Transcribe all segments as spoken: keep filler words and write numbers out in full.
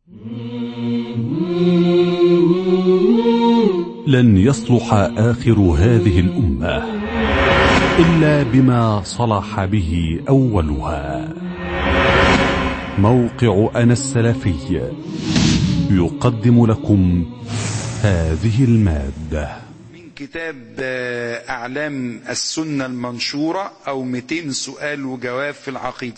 لن يصلح آخر هذه الأمة إلا بما صلح به أولها. موقع أنا السلفي يقدم لكم هذه المادة من كتاب أعلام السنة المنشورة أو مئتين سؤال وجواب في العقيدة.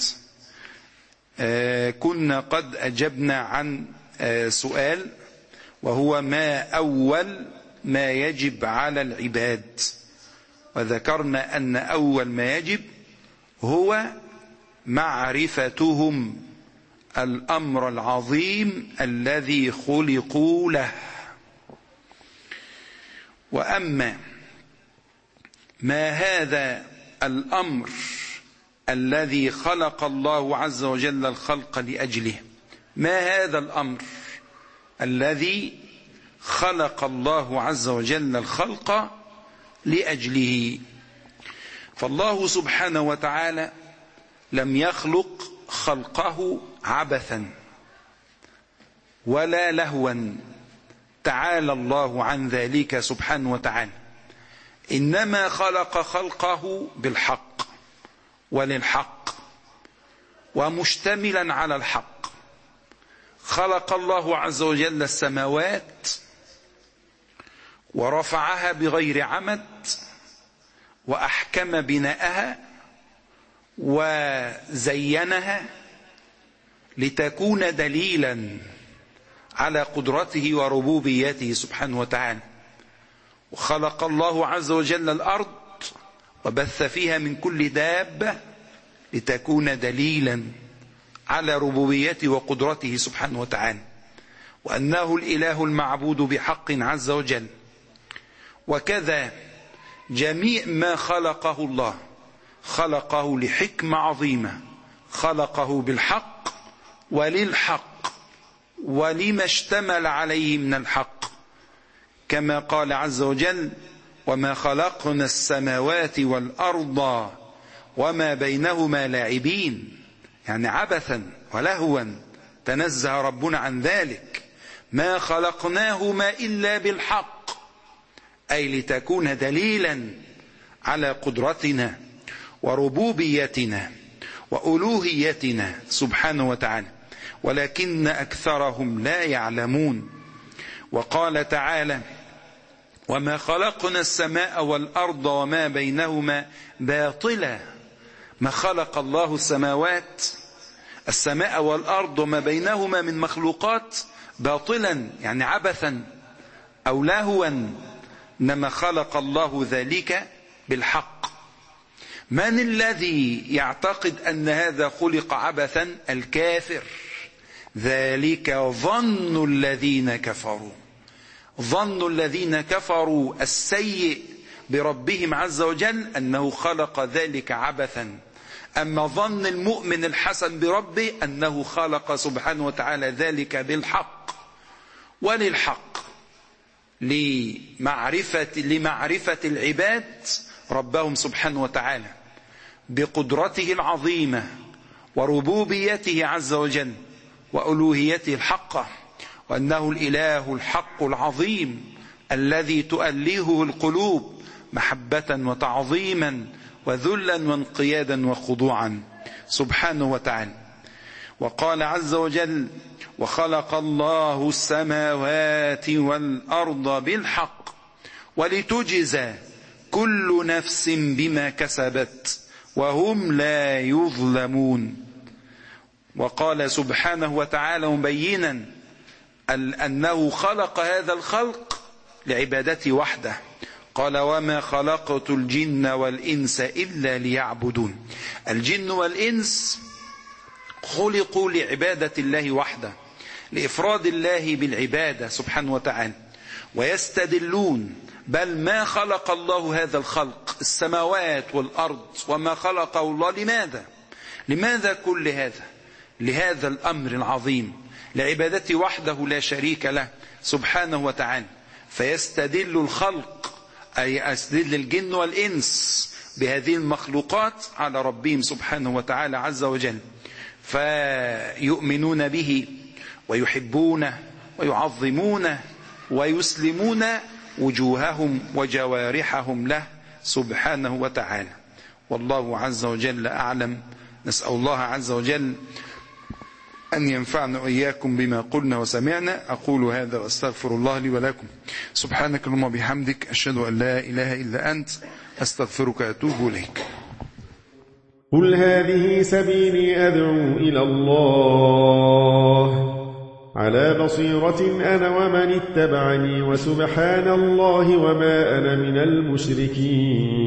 كنا قد أجبنا عن سؤال وهو ما أول ما يجب على العباد، وذكرنا أن أول ما يجب هو معرفتهم الأمر العظيم الذي خلقوا له. وأما ما هذا الأمر الذي خلق الله عز وجل الخلق لأجله، ما هذا الأمر الذي خلق الله عز وجل الخلق لأجله؟ فالله سبحانه وتعالى لم يخلق خلقه عبثا ولا لهوا، تعالى الله عن ذلك سبحانه وتعالى، إنما خلق خلقه بالحق وللحق ومشتملا على الحق. خلق الله عز وجل السماوات ورفعها بغير عمد وأحكم بناءها وزينها لتكون دليلا على قدرته وربوبيته سبحانه وتعالى. وخلق الله عز وجل الأرض وبث فيها من كل دابة لتكون دليلا على ربوبيته وقدرته سبحانه وتعالى، وأنه الإله المعبود بحق عز وجل. وكذا جميع ما خلقه الله خلقه لحكمة عظيمة، خلقه بالحق وللحق ولما اشتمل عليه من الحق، كما قال عز وجل: وما خلقنا السماوات والأرض وما بينهما لاعبين، يعني عبثا ولهوا، تنزه ربنا عن ذلك. ما خلقناهما إلا بالحق، أي لتكون دليلا على قدرتنا وربوبيتنا وألوهيتنا سبحانه وتعالى، ولكن أكثرهم لا يعلمون. وقال تعالى: وما خلقنا السماء والأرض وما بينهما باطلا. ما خلق الله السماوات السماء والأرض وما بينهما من مخلوقات باطلا، يعني عبثا أو لهوا، إنما خلق الله ذلك بالحق. من الذي يعتقد أن هذا خلق عبثا؟ الكافر. ذلك ظن الذين كفروا، ظن الذين كفروا السيء بربهم عز وجل أنه خلق ذلك عبثا. أما ظن المؤمن الحسن بربه أنه خلق سبحانه وتعالى ذلك بالحق وللحق، لمعرفة, لمعرفة العباد ربهم سبحانه وتعالى بقدرته العظيمة وربوبيته عز وجل وألوهيته الحقة، وأنه الإله الحق العظيم الذي تؤلهه القلوب محبة وتعظيما وذلا وانقيادا وخضوعا سبحانه وتعالى. وقال عز وجل: وخلق الله السماوات والأرض بالحق ولتجزى كل نفس بما كسبت وهم لا يظلمون. وقال سبحانه وتعالى مبينا أنه خلق هذا الخلق لعبادته وحده، قال: وما خلقت الجن والإنس إلا ليعبدون. الجن والإنس خلقوا لعبادة الله وحده، لإفراد الله بالعبادة سبحانه وتعالى. ويستدلون بل ما خلق الله هذا الخلق السماوات والأرض وما خلقه الله لماذا؟ لماذا كل هذا؟ لهذا الأمر العظيم، لعبادته وحده لا شريك له سبحانه وتعالى. فيستدل الخلق أي يستدل الجن والإنس بهذه المخلوقات على ربهم سبحانه وتعالى عز وجل، فيؤمنون به ويحبونه ويعظمونه ويسلمون وجوههم وجوارحهم له سبحانه وتعالى. والله عز وجل أعلم. نسأل الله عز وجل أن ينفعنا وإياكم بما قلنا وسمعنا. أقول هذا وأستغفر الله لي ولكم. سبحانك اللهم وبحمدك، أشهد أن لا إله إلا أنت، أستغفرك وأتوب إليك. قل هذه سبيلي أدعو إلى الله على بصيرة أنا ومن اتبعني، وسبحان الله وما أنا من المشركين.